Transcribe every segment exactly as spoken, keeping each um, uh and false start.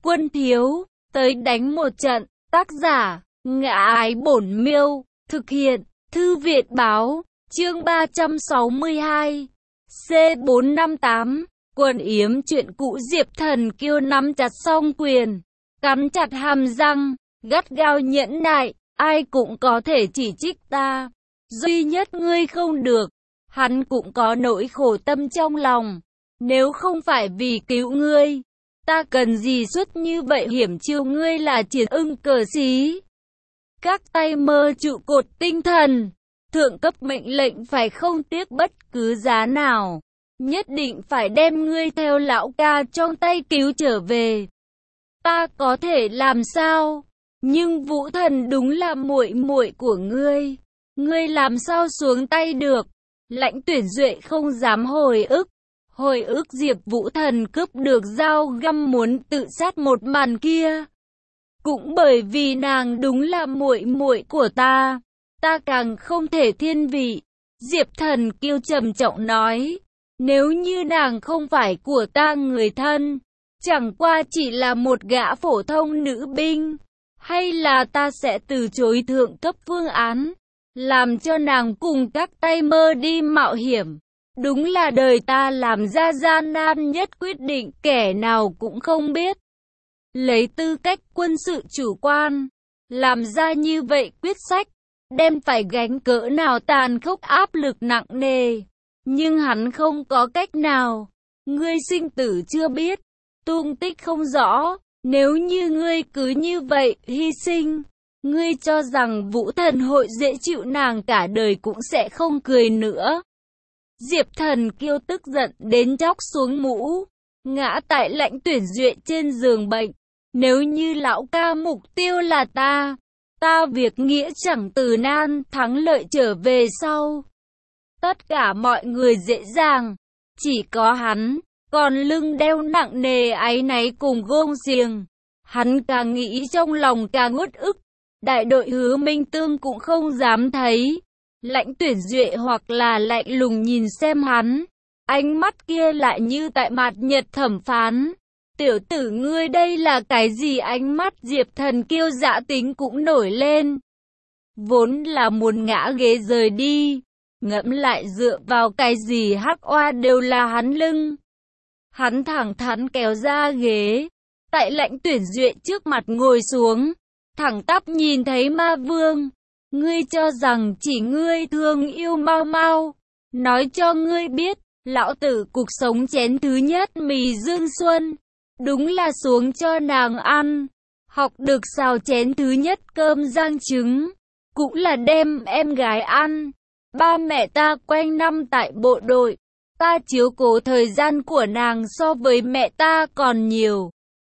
Quân thiếu, tới đánh một trận. Tác giả, Ngã Ái Bổn Miêu. Thực hiện, Thư viện báo. Chương ba trăm sáu mươi hai. C bốn năm tám. Quần yếm chuyện cũ. Diệp Thần Kiêu nắm chặt song quyền, cắn chặt hàm răng, gắt gao nhẫn nại. Ai cũng có thể chỉ trích ta, duy nhất ngươi không được. Hắn cũng có nỗi khổ tâm trong lòng. Nếu không phải vì cứu ngươi, ta cần gì xuất như vậy hiểm chiêu. Ngươi là Triển Ưng cờ sĩ, các tay mơ trụ cột tinh thần, thượng cấp mệnh lệnh phải không tiếc bất cứ giá nào, nhất định phải đem ngươi theo lão ca trong tay cứu trở về. Ta có thể làm sao? Nhưng Vũ Thần đúng là muội muội của ngươi, ngươi làm sao xuống tay được? Lãnh Tuyển Duệ không dám hồi ức, hồi ức Diệp Vũ Thần cướp được dao găm muốn tự sát một màn kia. Cũng bởi vì nàng đúng là muội muội của ta, ta càng không thể thiên vị. Diệp Thần Kiêu trầm trọng nói, nếu như nàng không phải của ta người thân, chẳng qua chỉ là một gã phổ thông nữ binh, hay là ta sẽ từ chối thượng cấp phương án, làm cho nàng cùng các tay mơ đi mạo hiểm. Đúng là đời ta làm ra gian nan nhất quyết định, kẻ nào cũng không biết. Lấy tư cách quân sự chủ quan, làm ra như vậy quyết sách, đem phải gánh cỡ nào tàn khốc áp lực nặng nề. Nhưng hắn không có cách nào. Ngươi sinh tử chưa biết, tung tích không rõ. Nếu như ngươi cứ như vậy hy sinh, ngươi cho rằng Vũ Thần hội dễ chịu? Nàng cả đời cũng sẽ không cười nữa. Diệp Thần Kiêu tức giận đến chóc xuống mũ, ngã tại Lãnh Tuyển Duệ trên giường bệnh. Nếu như lão ca mục tiêu là ta, ta việc nghĩa chẳng từ nan, thắng lợi trở về sau. Tất cả mọi người dễ dàng, chỉ có hắn, còn lưng đeo nặng nề áy náy cùng gông xiềng. Hắn càng nghĩ trong lòng càng uất ức. Đại đội Hứa Minh Tương cũng không dám thấy. Lãnh Tuyển Duệ hoặc là lạnh lùng nhìn xem hắn, ánh mắt kia lại như tại mặt nhật thẩm phán. Tiểu tử ngươi đây là cái gì? Ánh mắt Diệp Thần Kiêu dã tính cũng nổi lên. Vốn là muốn ngã ghế rời đi, ngẫm lại dựa vào cái gì hắc oa đều là hắn lưng. Hắn thẳng thắn kéo ra ghế, tại Lãnh Tuyển Duệ trước mặt ngồi xuống, thẳng tắp nhìn thấy Ma Vương. Ngươi cho rằng chỉ ngươi thương yêu Mau Mau, nói cho ngươi biết, lão tử cuộc sống chén thứ nhất mì Dương Xuân, đúng là xuống cho nàng ăn. Học được xào chén thứ nhất cơm rang trứng, cũng là đem em gái ăn. Ba mẹ ta quanh năm tại bộ đội, ta chiếu cố thời gian của nàng so với mẹ ta còn nhiều.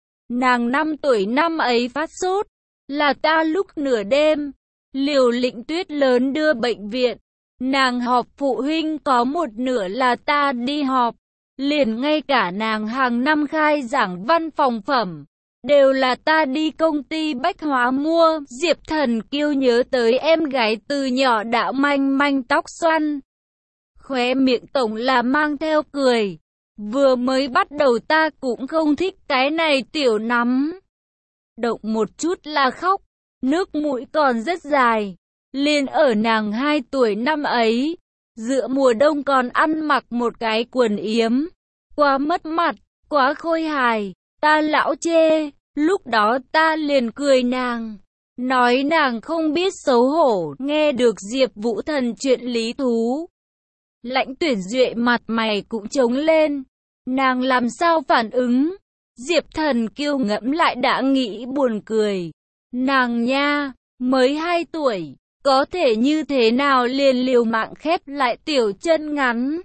Nàng năm tuổi năm ấy phát sốt, là ta lúc nửa đêm, liều lĩnh tuyết lớn đưa bệnh viện. Nàng họp phụ huynh có một nửa là ta đi họp. Liền ngay cả nàng hàng năm khai giảng văn phòng phẩm, đều là ta đi công ty bách hóa mua. Diệp Thần Kiêu nhớ tới em gái từ nhỏ đã manh manh tóc xoăn, khóe miệng tổng là mang theo cười. Vừa mới bắt đầu ta cũng không thích cái này tiểu nắm, động một chút là khóc, nước mũi còn rất dài. Liền ở nàng hai tuổi năm ấy, giữa mùa đông còn ăn mặc một cái quần yếm, quá mất mặt, quá khôi hài, ta lão chê. Lúc đó ta liền cười nàng, nói nàng không biết xấu hổ. Nghe được Diệp Vũ Thần chuyện lý thú, Lãnh Tuyển Duệ mặt mày cũng trống lên, nàng làm sao phản ứng? Diệp Thần Kiêu ngẫm lại đã nghĩ buồn cười. Nàng nha, mới hai tuổi, có thể như thế nào liền liều mạng khép lại tiểu chân ngắn,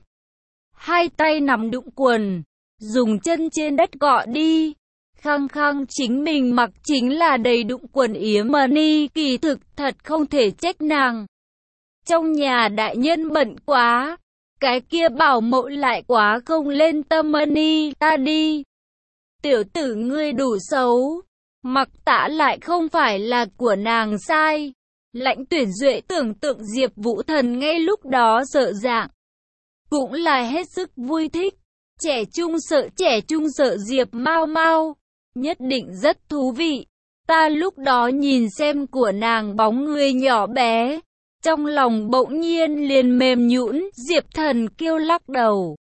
hai tay nắm đụng quần, dùng chân trên đất gọ đi. Khăng khăng chính mình mặc chính là đầy đụng quần yếm mà ni, kỳ thực thật không thể trách nàng. Trong nhà đại nhân bận quá, cái kia bảo mẫu lại quá không lên tâm mà ni, ta đi. Tiểu tử ngươi đủ xấu, mặc tã lại không phải là của nàng sai. Lãnh Tuyển Duệ tưởng tượng Diệp Vũ Thần ngay lúc đó sợ dạng, cũng là hết sức vui thích. Trẻ trung sợ trẻ trung sợ Diệp Mau Mau, nhất định rất thú vị. Ta lúc đó nhìn xem của nàng bóng người nhỏ bé, trong lòng bỗng nhiên liền mềm nhũn. Diệp Thần Kiêu lắc đầu.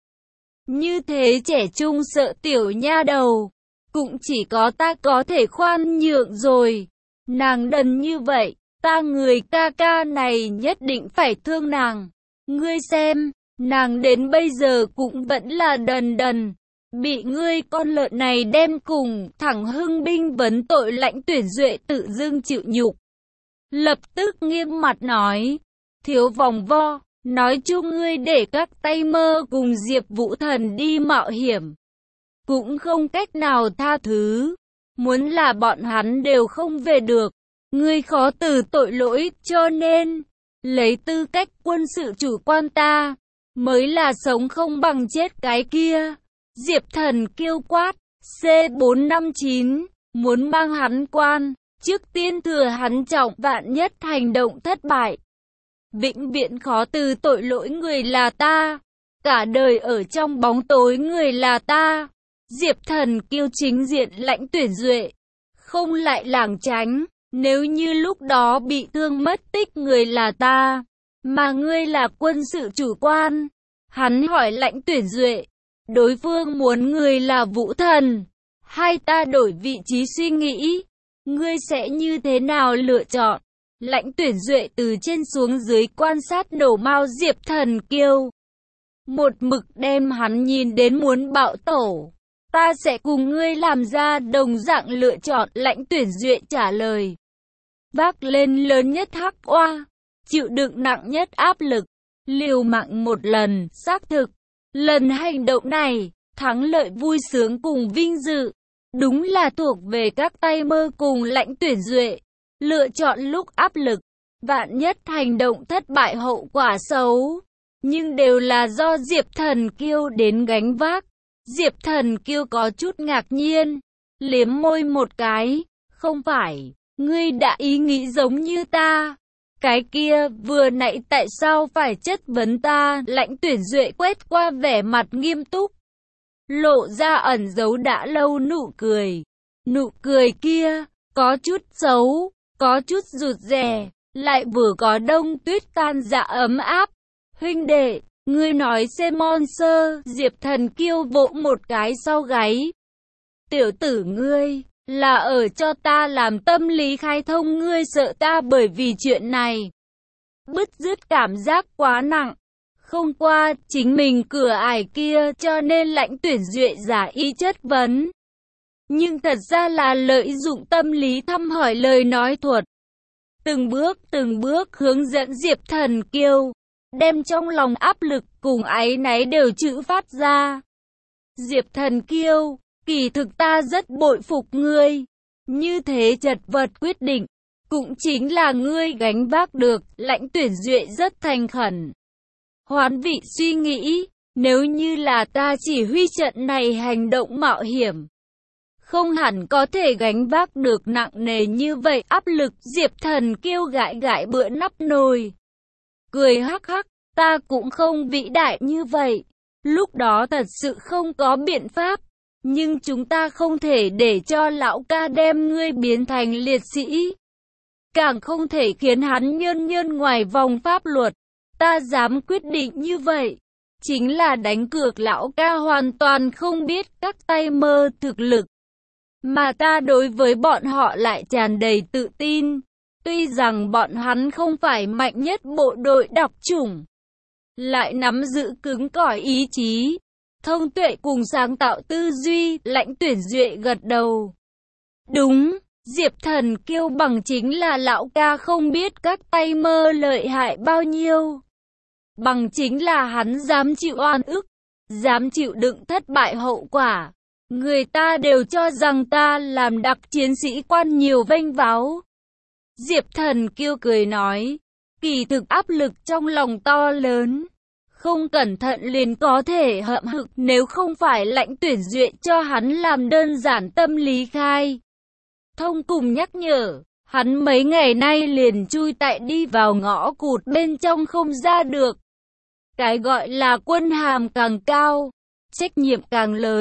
Như thế trẻ trung sợ tiểu nha đầu, cũng chỉ có ta có thể khoan nhượng rồi. Nàng đần như vậy, ta người ca ca này nhất định phải thương nàng. Ngươi xem, nàng đến bây giờ cũng vẫn là đần đần. Bị ngươi con lợn này đem cùng thẳng hưng binh vấn tội Lãnh Tuyển Duệ tự dưng chịu nhục. Lập tức nghiêm mặt nói, thiếu vòng vo, nói chung ngươi để các tay mơ cùng Diệp Vũ Thần đi mạo hiểm, cũng không cách nào tha thứ. Muốn là bọn hắn đều không về được, ngươi khó từ tội lỗi, cho nên, lấy tư cách quân sự chủ quan ta, mới là sống không bằng chết cái kia. Diệp Thần Kiêu quát, C bốn năm chín, muốn mang hắn quan, trước tiên thừa hắn trọng, vạn nhất hành động thất bại. Vĩnh viễn khó từ tội lỗi người là ta, cả đời ở trong bóng tối người là ta. Diệp Thần Kiêu chính diện Lãnh Tuyển Duệ, không lại lảng tránh, nếu như lúc đó bị thương mất tích người là ta, mà ngươi là quân sự chủ quan. Hắn hỏi Lãnh Tuyển Duệ, đối phương muốn người là Vũ Thần, hay ta đổi vị trí suy nghĩ, ngươi sẽ như thế nào lựa chọn? Lãnh Tuyển Duệ từ trên xuống dưới quan sát nổ mao Diệp Thần Kiêu, một mực đem hắn nhìn đến muốn bạo tổ. Ta sẽ cùng ngươi làm ra đồng dạng lựa chọn. Lãnh Tuyển Duệ trả lời, vác lên lớn nhất hắc oa, chịu đựng nặng nhất áp lực, liều mạng một lần. Xác thực, lần hành động này, thắng lợi vui sướng cùng vinh dự, đúng là thuộc về các tay mơ cùng Lãnh Tuyển Duệ. Lựa chọn lúc áp lực, vạn nhất hành động thất bại hậu quả xấu, nhưng đều là do Diệp Thần Kiêu đến gánh vác. Diệp Thần Kiêu có chút ngạc nhiên, liếm môi một cái, không phải, ngươi đã ý nghĩ giống như ta. Cái kia, vừa nãy tại sao phải chất vấn ta? Lãnh Tuyển Duệ quét qua vẻ mặt nghiêm túc, lộ ra ẩn giấu đã lâu nụ cười. Nụ cười kia, có chút xấu, có chút rụt rè, lại vừa có đông tuyết tan dạ ấm áp. Huynh đệ, ngươi nói xem monster. Diệp Thần Kiêu vỗ một cái sau gáy. Tiểu tử ngươi, là ở cho ta làm tâm lý khai thông, ngươi sợ ta bởi vì chuyện này bứt rứt cảm giác quá nặng, không qua chính mình cửa ải kia, cho nên Lãnh Tuyển Duệ giả ý chất vấn. Nhưng thật ra là lợi dụng tâm lý thăm hỏi lời nói thuật, từng bước từng bước hướng dẫn Diệp Thần Kiêu, đem trong lòng áp lực cùng áy náy đều trữ phát ra. Diệp Thần Kiêu, kỳ thực ta rất bội phục ngươi, như thế chật vật quyết định, cũng chính là ngươi gánh vác được. Lãnh Tuyển Duệ rất thành khẩn. Hoán vị suy nghĩ, nếu như là ta chỉ huy trận này hành động mạo hiểm, không hẳn có thể gánh vác được nặng nề như vậy áp lực. Diệp Thần Kiêu gãi gãi bữa nắp nồi, cười hắc hắc, ta cũng không vĩ đại như vậy. Lúc đó thật sự không có biện pháp, nhưng chúng ta không thể để cho lão ca đem ngươi biến thành liệt sĩ, càng không thể khiến hắn nhơn nhơn ngoài vòng pháp luật. Ta dám quyết định như vậy, chính là đánh cược lão ca hoàn toàn không biết các tay mơ thực lực, mà ta đối với bọn họ lại tràn đầy tự tin. Tuy rằng bọn hắn không phải mạnh nhất bộ đội độc chủng, lại nắm giữ cứng cỏi ý chí, thông tuệ cùng sáng tạo tư duy. Lãnh Tuyển Duệ gật đầu. Đúng, Diệp Thần Kiêu bằng chính là lão ca không biết các tay mơ lợi hại bao nhiêu. Bằng chính là hắn dám chịu oan ức, dám chịu đựng thất bại hậu quả. Người ta đều cho rằng ta làm đặc chiến sĩ quan nhiều vênh váo. Diệp Thần Kiêu cười nói, kỳ thực áp lực trong lòng to lớn, không cẩn thận liền có thể hậm hực, nếu không phải Lãnh Tuyển Duệ cho hắn làm đơn giản tâm lý khai thông cùng nhắc nhở, hắn mấy ngày nay liền chui tại đi vào ngõ cụt bên trong không ra được. Cái gọi là quân hàm càng cao, trách nhiệm càng lớn,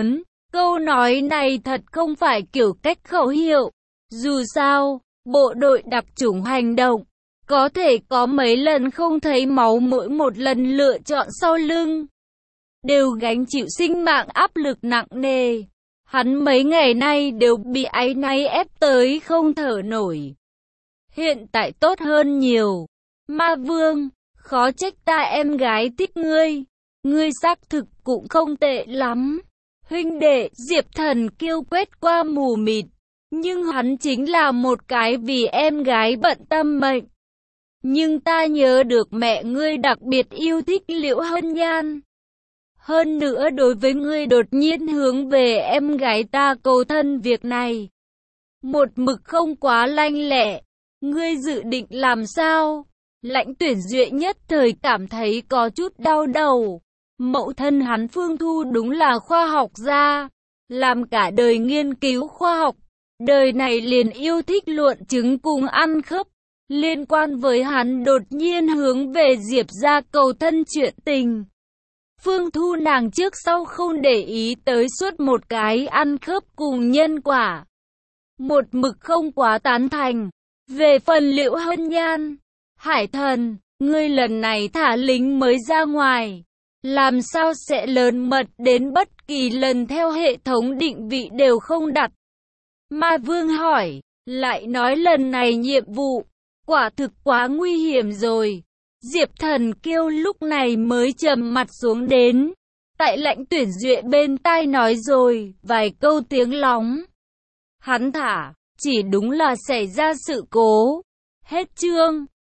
Câu nói này thật không phải kiểu cách khẩu hiệu. Dù sao, bộ đội đặc chủng hành động, có thể có mấy lần không thấy máu, mỗi một lần lựa chọn sau lưng đều gánh chịu sinh mạng áp lực nặng nề. Hắn mấy ngày nay đều bị áy náy ép tới không thở nổi. Hiện tại tốt hơn nhiều. Ma Vương, khó trách ta em gái thích ngươi. Ngươi xác thực cũng không tệ lắm. Huynh đệ, Diệp Thần Kiêu quét qua mù mịt. Nhưng hắn chính là một cái vì em gái bận tâm mệnh. Nhưng ta nhớ được mẹ ngươi đặc biệt yêu thích Liễu Hân Nhan. Hơn nữa đối với ngươi đột nhiên hướng về em gái ta cầu thân việc này, một mực không quá lanh lẹ. Ngươi dự định làm sao? Lãnh Tuyển Duệ nhất thời cảm thấy có chút đau đầu. Mẫu thân hắn Phương Thu đúng là khoa học gia, làm cả đời nghiên cứu khoa học. Đời này liền yêu thích luận chứng cùng ăn khớp. Liên quan với hắn đột nhiên hướng về Diệp gia cầu thân chuyện tình, Phương Thu nàng trước sau không để ý tới suốt một cái ăn khớp cùng nhân quả. Một mực không quá tán thành. Về phần Liễu Hân Nhan, Hải Thần, ngươi lần này thả lính mới ra ngoài, làm sao sẽ lớn mật đến bất kỳ lần theo hệ thống định vị đều không đặt? Ma Vương hỏi, lại nói lần này nhiệm vụ, quả thực quá nguy hiểm rồi. Diệp Thần Kiêu lúc này mới trầm mặt xuống đến. Tại Lãnh Tuyển Duệ bên tai nói rồi vài câu tiếng lóng. Hắn thả, chỉ đúng là xảy ra sự cố. Hết chương.